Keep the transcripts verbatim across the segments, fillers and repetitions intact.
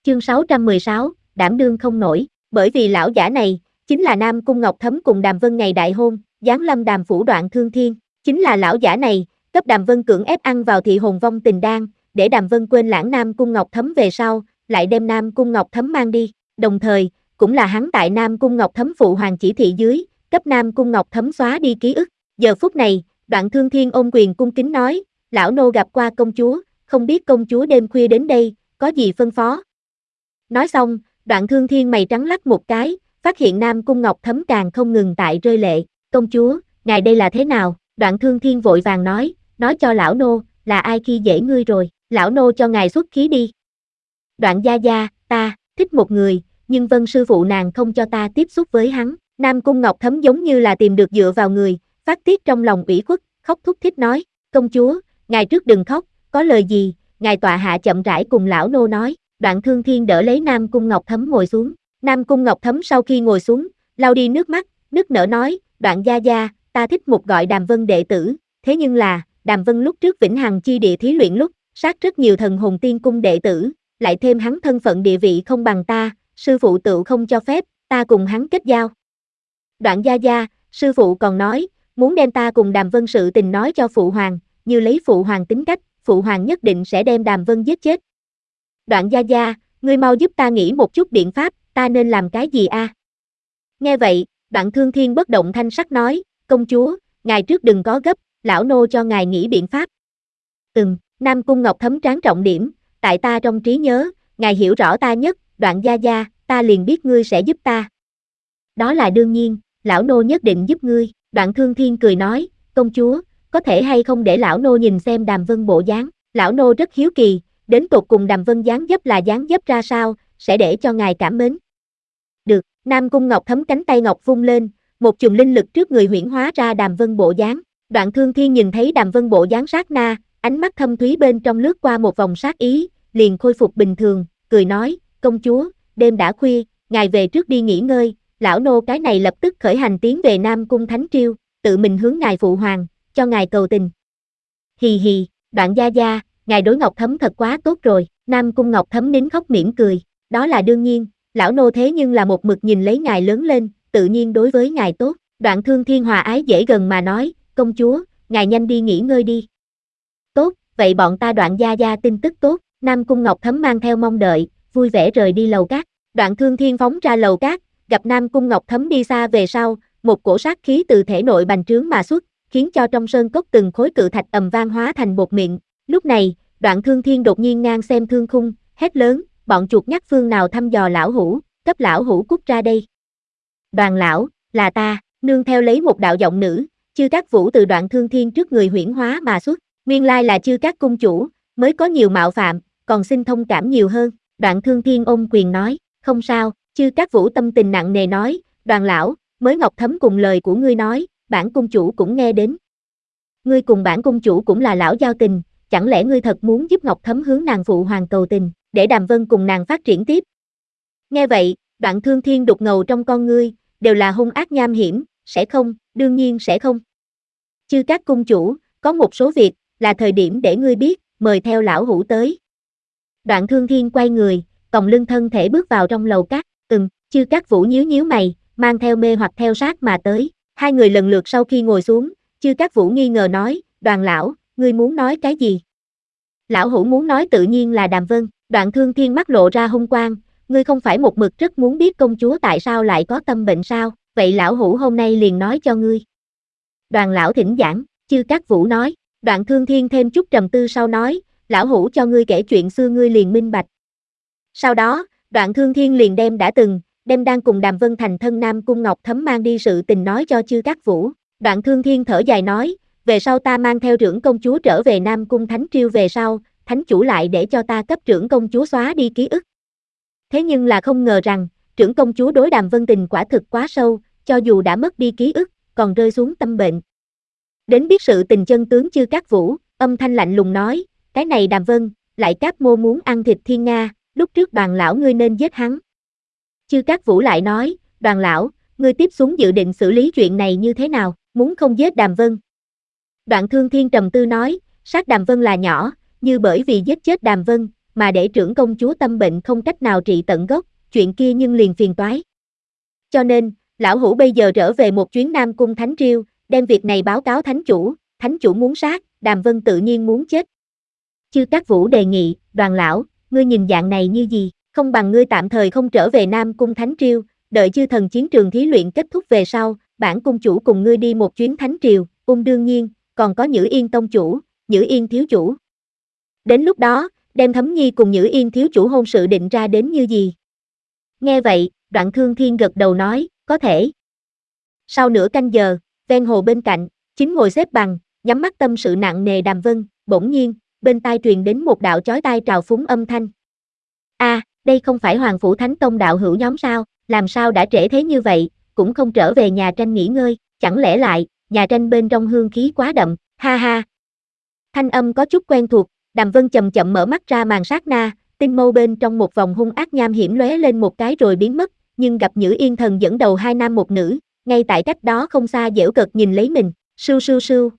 Chương sáu trăm mười sáu, đảm đương không nổi, bởi vì lão giả này, chính là Nam Cung Ngọc Thấm cùng Đàm Vân ngày đại hôn, giáng lâm Đàm phủ Đoạn Thương Thiên, chính là lão giả này, cấp Đàm Vân cưỡng ép ăn vào thị hồn vong tình đan, để Đàm Vân quên lãng Nam Cung Ngọc Thấm về sau, lại đem Nam Cung Ngọc Thấm mang đi, đồng thời, cũng là hắn tại Nam Cung Ngọc Thấm phụ hoàng chỉ thị dưới, cấp Nam Cung Ngọc Thấm xóa đi ký ức. Giờ phút này, Đoạn Thương Thiên ôm quyền cung kính nói, lão nô gặp qua công chúa, không biết công chúa đêm khuya đến đây, có gì phân phó. Nói xong, Đoạn Thương Thiên mày trắng lắc một cái, phát hiện Nam Cung Ngọc Thấm càng không ngừng tại rơi lệ, công chúa, ngài đây là thế nào? Đoạn Thương Thiên vội vàng nói, nói cho lão nô, là ai khi dễ ngươi rồi, lão nô cho ngài xuất khí đi. Đoạn gia gia, ta, thích một người, nhưng Vân sư phụ nàng không cho ta tiếp xúc với hắn. Nam Cung Ngọc Thấm giống như là tìm được dựa vào người, phát tiết trong lòng ủy khuất, khóc thút thít nói, công chúa, ngài trước đừng khóc, có lời gì, ngài tọa hạ chậm rãi cùng lão nô nói. Đoạn Thương Thiên đỡ lấy Nam Cung Ngọc Thấm ngồi xuống. Nam Cung Ngọc Thấm sau khi ngồi xuống, lau đi nước mắt, nức nở nói, Đoạn gia gia, ta thích một gọi Đàm Vân đệ tử, thế nhưng là, Đàm Vân lúc trước Vĩnh Hằng chi địa thí luyện lúc, sát rất nhiều thần hồn tiên cung đệ tử, lại thêm hắn thân phận địa vị không bằng ta, sư phụ tự không cho phép, ta cùng hắn kết giao. Đoạn gia gia, sư phụ còn nói, muốn đem ta cùng Đàm Vân sự tình nói cho phụ hoàng, như lấy phụ hoàng tính cách, phụ hoàng nhất định sẽ đem Đàm Vân giết chết. Đoạn gia gia, ngươi mau giúp ta nghĩ một chút biện pháp, ta nên làm cái gì a? À? Nghe vậy, Đoạn Thương Thiên bất động thanh sắc nói, công chúa, ngài trước đừng có gấp, lão nô cho ngài nghĩ biện pháp. Ừm, Nam Cung Ngọc Thấm tráng trọng điểm, tại ta trong trí nhớ, ngài hiểu rõ ta nhất, Đoạn gia gia, ta liền biết ngươi sẽ giúp ta. Đó là đương nhiên, lão nô nhất định giúp ngươi. Đoạn Thương Thiên cười nói, công chúa, có thể hay không để lão nô nhìn xem Đàm Vân bộ dáng, lão nô rất hiếu kỳ, đến tột cùng Đàm Vân dáng dấp là dáng dấp ra sao, sẽ để cho ngài cảm mến. Được, Nam Cung Ngọc Thấm cánh tay ngọc vung lên, một chùm linh lực trước người huyễn hóa ra Đàm Vân bộ dáng. Đoạn Thương Thiên nhìn thấy Đàm Vân bộ dáng sát na, ánh mắt thâm thúy bên trong lướt qua một vòng sát ý, liền khôi phục bình thường, cười nói, công chúa, đêm đã khuya, ngài về trước đi nghỉ ngơi, lão nô cái này lập tức khởi hành tiến về Nam Cung Thánh Triêu, tự mình hướng ngài phụ hoàng, cho ngài cầu tình. Hì hì, Đoạn gia gia, ngài đối Ngọc Thấm thật quá tốt rồi. Nam Cung Ngọc Thấm nín khóc mỉm cười, đó là đương nhiên, lão nô thế nhưng là một mực nhìn lấy ngài lớn lên, tự nhiên đối với ngài tốt. Đoạn Thương Thiên hòa ái dễ gần mà nói, công chúa, ngài nhanh đi nghỉ ngơi đi. Tốt, vậy bọn ta Đoạn gia gia tin tức tốt. Nam Cung Ngọc Thấm mang theo mong đợi, vui vẻ rời đi lầu cát. Đoạn Thương Thiên phóng ra lầu cát, gặp Nam Cung Ngọc Thấm đi xa về sau, một cổ sát khí từ thể nội bành trướng mà xuất, khiến cho trong sơn cốc từng khối cự thạch ầm vang hóa thành bột mịn. Lúc này, Đoạn Thương Thiên đột nhiên ngang xem thương khung, hét lớn, bọn chuột nhắt phương nào thăm dò lão hủ, cấp lão hủ cút ra đây. Đoàn lão, là ta, nương theo lấy một đạo giọng nữ, Chư Cát Vũ từ Đoạn Thương Thiên trước người huyễn hóa mà xuất, nguyên lai là Chư Cát cung chủ, mới có nhiều mạo phạm, còn xin thông cảm nhiều hơn. Đoạn Thương Thiên ôm quyền nói, không sao. Chư Cát Vũ tâm tình nặng nề nói, Đoàn lão, mới Ngọc Thấm cùng lời của ngươi nói, bản cung chủ cũng nghe đến. Ngươi cùng bản cung chủ cũng là lão giao tình, chẳng lẽ ngươi thật muốn giúp Ngọc Thấm hướng nàng phụ hoàng cầu tình, để Đàm Vân cùng nàng phát triển tiếp? Nghe vậy, Đoạn Thương Thiên đục ngầu trong con ngươi, đều là hung ác nham hiểm, sẽ không, đương nhiên sẽ không. Chư Cát cung chủ, có một số việc, là thời điểm để ngươi biết, mời theo lão hủ tới. Đoạn Thương Thiên quay người, còng lưng thân thể bước vào trong lầu cát, ừm, Chư Cát Vũ nhíu nhíu mày, mang theo mê hoặc theo sát mà tới. Hai người lần lượt sau khi ngồi xuống, Chư Cát Vũ nghi ngờ nói, Đoàn lão, ngươi muốn nói cái gì? Lão hủ muốn nói tự nhiên là Đàm Vân. Đoạn Thương Thiên mắt lộ ra hung quang, ngươi không phải một mực rất muốn biết công chúa tại sao lại có tâm bệnh sao, vậy lão hủ hôm nay liền nói cho ngươi. Đoàn lão thỉnh giảng, Chư Cát Vũ nói. Đoạn Thương Thiên thêm chút trầm tư sau nói, lão hủ cho ngươi kể chuyện xưa ngươi liền minh bạch. Sau đó, Đoạn Thương Thiên liền đem đã từng, đem đang cùng Đàm Vân thành thân Nam Cung Ngọc Thấm mang đi sự tình nói cho Chư Cát Vũ. Đoạn Thương Thiên thở dài nói, về sau ta mang theo trưởng công chúa trở về Nam Cung Thánh Triêu về sau, thánh chủ lại để cho ta cấp trưởng công chúa xóa đi ký ức. Thế nhưng là không ngờ rằng, trưởng công chúa đối Đàm Vân tình quả thực quá sâu, cho dù đã mất đi ký ức, còn rơi xuống tâm bệnh. Đến biết sự tình chân tướng Chư Cát Vũ, âm thanh lạnh lùng nói, cái này Đàm Vân, lại Cát Mô muốn ăn thịt thiên nga, lúc trước Đoàn lão ngươi nên giết hắn. Chư Cát Vũ lại nói, Đoàn lão, ngươi tiếp xuống dự định xử lý chuyện này như thế nào, muốn không giết Đàm Vân. Đoạn Thương Thiên trầm tư nói, sát Đàm Vân là nhỏ, như bởi vì giết chết Đàm Vân, mà để trưởng công chúa tâm bệnh không cách nào trị tận gốc, chuyện kia nhưng liền phiền toái. Cho nên, lão hủ bây giờ trở về một chuyến Nam Cung Thánh Triều, đem việc này báo cáo thánh chủ, thánh chủ muốn sát, Đàm Vân tự nhiên muốn chết. Chư Cát Vũ đề nghị, Đoàn lão, ngươi nhìn dạng này như gì, không bằng ngươi tạm thời không trở về Nam Cung Thánh Triều, đợi chư thần chiến trường thí luyện kết thúc về sau, bản cung chủ cùng ngươi đi một chuyến Thánh Triều, ung đương nhiên, còn có Nhữ Yên tông chủ, Nhữ Yên thiếu chủ. Đến lúc đó, đem Thấm Nhi cùng Nhữ Yên thiếu chủ hôn sự định ra đến như gì. Nghe vậy, Đoạn Thương Thiên gật đầu nói, có thể. Sau nửa canh giờ, ven hồ bên cạnh, chính ngồi xếp bằng, nhắm mắt tâm sự nặng nề Đàm Vân, bỗng nhiên, bên tai truyền đến một đạo chói tai trào phúng âm thanh. A, à, đây không phải Hoàng Phủ Thánh Tông đạo hữu nhóm sao, làm sao đã trễ thế như vậy, cũng không trở về nhà tranh nghỉ ngơi, chẳng lẽ lại, nhà tranh bên trong hương khí quá đậm, ha ha. Thanh âm có chút quen thuộc, Đàm Vân chậm chậm mở mắt ra màn sát na, tinh mâu bên trong một vòng hung ác nham hiểm lóe lên một cái rồi biến mất, nhưng gặp Nhữ Yên thần dẫn đầu hai nam một nữ, ngay tại cách đó không xa giễu cợt nhìn lấy mình, sưu sưu sưu.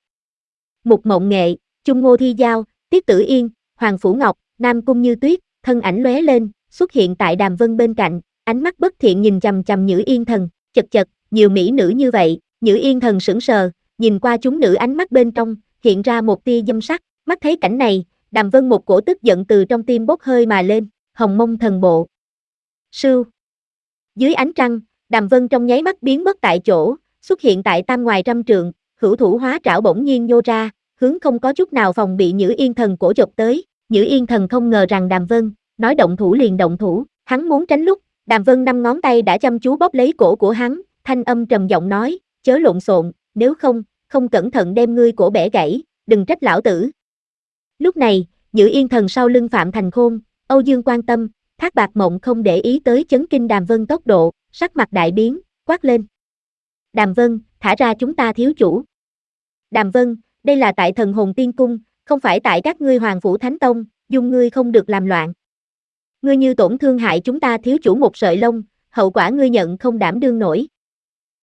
Mục Mộng Nghệ, Chung Ngô Thi Giao, Tiết Tử Yên, Hoàng Phủ Ngọc, Nam Cung Như Tuyết, thân ảnh lóe lên, xuất hiện tại Đàm Vân bên cạnh, ánh mắt bất thiện nhìn chằm chằm Nhữ Yên thần, chật chật, nhiều mỹ nữ như vậy, Nhữ Yên thần sững sờ, nhìn qua chúng nữ ánh mắt bên trong, hiện ra một tia dâm sắc, mắt thấy cảnh này, Đàm Vân một cổ tức giận từ trong tim bốc hơi mà lên, Hồng Mông thần bộ. Sưu. Dưới ánh trăng, Đàm Vân trong nháy mắt biến mất tại chỗ, xuất hiện tại tam ngoài trăm trượng, hữu thủ hóa trảo bỗng nhiên nhô ra, hướng không có chút nào phòng bị Nhữ Yên thần cổ chộp tới, Nhữ Yên thần không ngờ rằng Đàm Vân, nói động thủ liền động thủ, hắn muốn tránh lúc, Đàm Vân năm ngón tay đã chăm chú bóp lấy cổ của hắn, thanh âm trầm giọng nói, chớ lộn xộn, nếu không, không cẩn thận đem ngươi cổ bẻ gãy, đừng trách lão tử. Lúc này, Nhữ Yên thần sau lưng Phạm Thành Khôn, Âu Dương quan tâm, Thác Bạc Mộng không để ý tới chấn kinh Đàm Vân tốc độ, sắc mặt đại biến, quát lên. Đàm Vân, thả ra chúng ta thiếu chủ. Đàm Vân, đây là tại Thần Hồn Tiên Cung, không phải tại các ngươi Hoàng Phủ Thánh Tông, dung ngươi không được làm loạn. Ngươi như tổn thương hại chúng ta thiếu chủ một sợi lông, hậu quả ngươi nhận không đảm đương nổi.